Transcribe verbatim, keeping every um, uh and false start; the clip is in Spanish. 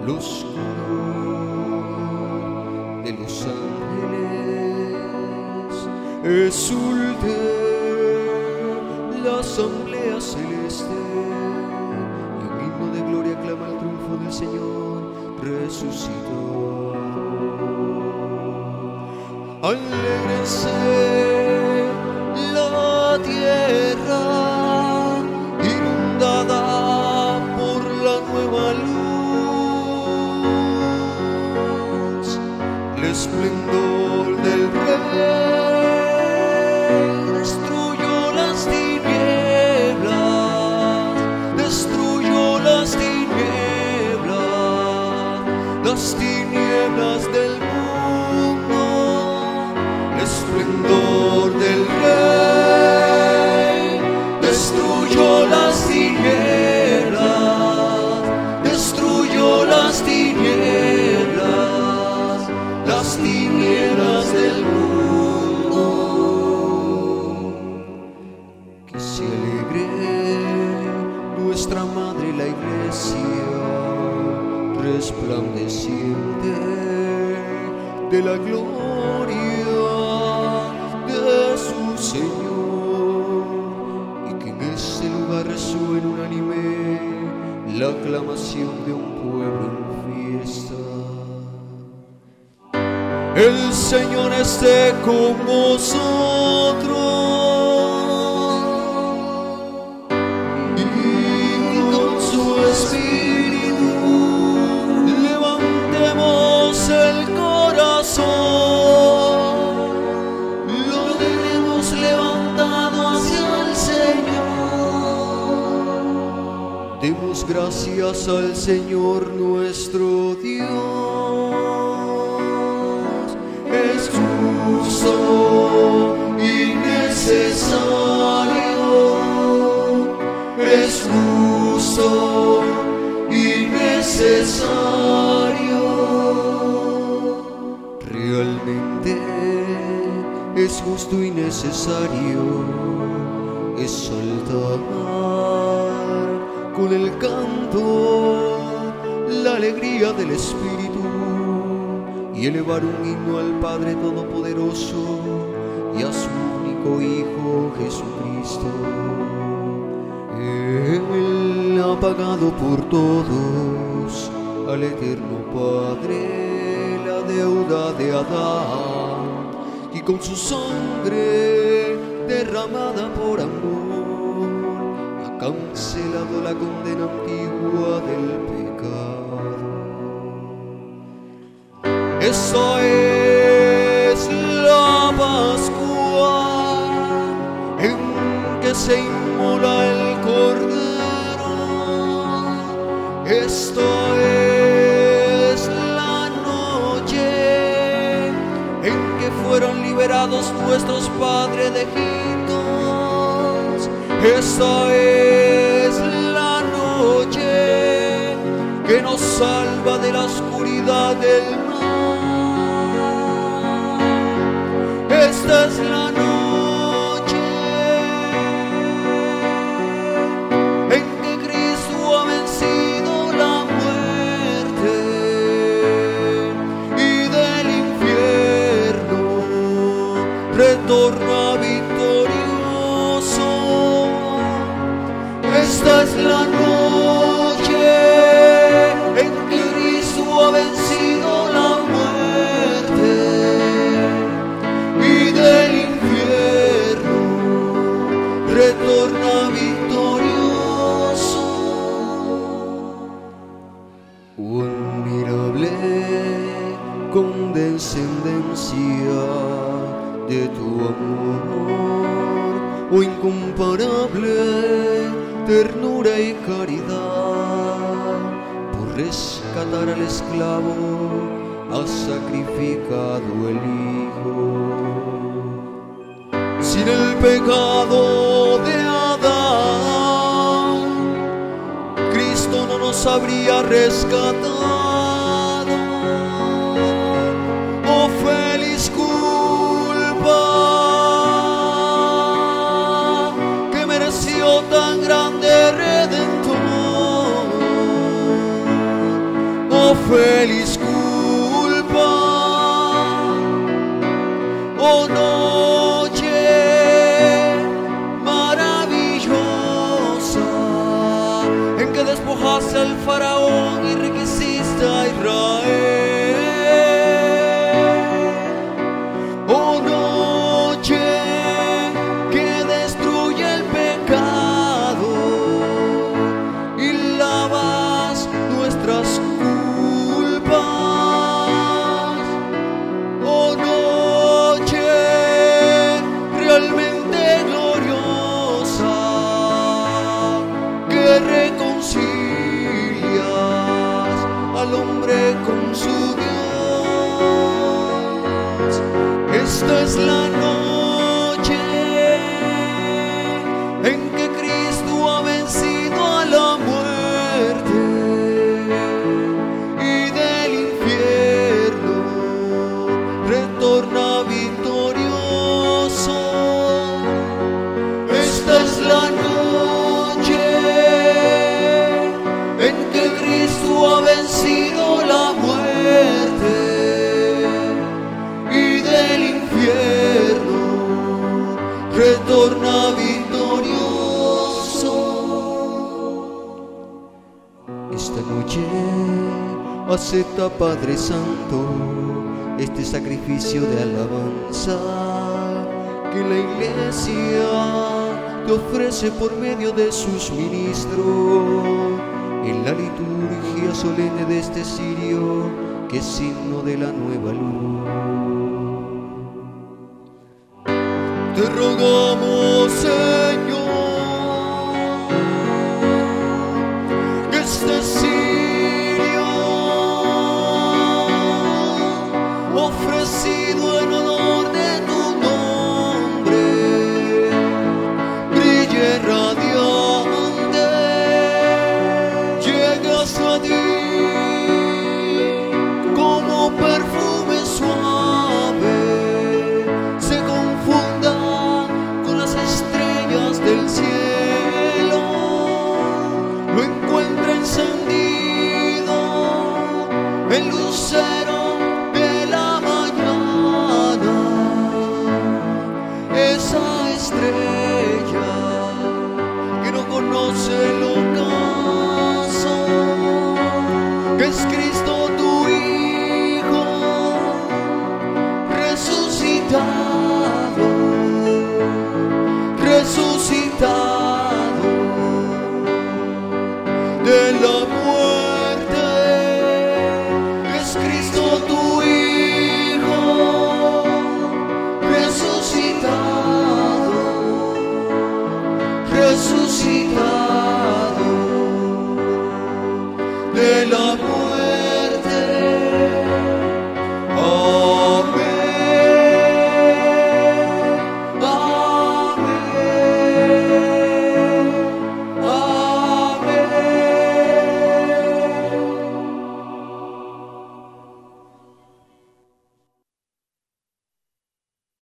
oscuro de los ángeles exulte la asamblea celeste, y un himno de gloria clama el triunfo del Señor resucitado. Alégrense la tierra inundada por la nueva luz, el esplendor del Rey destruyó las tinieblas, destruyó las tinieblas, las tinieblas del mundo, el esplendor del Rey destruyó las tinieblas, destruyó las tinieblas, las tinieblas del mundo. Que se alegre nuestra madre la Iglesia, resplandeciente de la gloria de su Señor, y que en ese lugar resuene unánime la aclamación de un pueblo en fiesta. El Señor esté con vosotros y con su espíritu. Levantemos el corazón, lo tenemos levantado hacia el Señor. Demos gracias al Señor nuestro Dios. Es justo y necesario, es justo y necesario. Realmente es justo y necesario exaltar con el canto la alegría del Espíritu y elevar un himno al Padre Todopoderoso y a su único Hijo Jesucristo. Él ha pagado por todos al Eterno Padre la deuda de Adán, y con su sangre derramada por amor ha cancelado la condena antigua del pecado. Esa es la Pascua en que se inmola el Cordero. Esta es la noche en que fueron liberados nuestros padres de Egipto. Esta es la noche que nos salva de la oscuridad del mar. Esta es la noche en que Cristo ha vencido la muerte y del infierno retorna victorioso. Esta es la noche en que Cristo ha vencido la muerte y del infierno retorna victorioso. Admirable condescendencia de tu amor, oh incomparable ternura y caridad, por rescatar al esclavo has sacrificado el Hijo. Sin el pecado de Adán, Cristo no nos habría rescatado. Oh feliz culpa que mereció tan grande Redentor. Oh feliz culpa. Oh noche maravillosa en que despojaste al faraón y enriqueciste a Israel. Oh noche que destruye el pecado y lavas nuestras culpas. Oh noche realmente gloriosa que reconcilias al hombre con su Dios. Esta es la noche en que Cristo ha vencido a la muerte y del infierno retorna victorioso. Esta es la noche en que Cristo ha vencido la muerte y del infierno retorna victorioso. Esta noche acepta, Padre Santo, este sacrificio de alabanza que la Iglesia te ofrece por medio de sus ministros en la liturgia solemne de este cirio, que es signo de la nueva luz. Te rogamos, Señor, que este cirio ofrecido en honor de tu nombre brille radiante, llegue hasta ti como perfume suave, se confunda con las estrellas del cielo, lo encuentra encendido el lucero de la mañana, esa estrella que no conoce el ocaso, que es Cristo tu Hijo resucitado, resucitado de la muerte, que es Cristo tu Hijo resucitado, resucitado.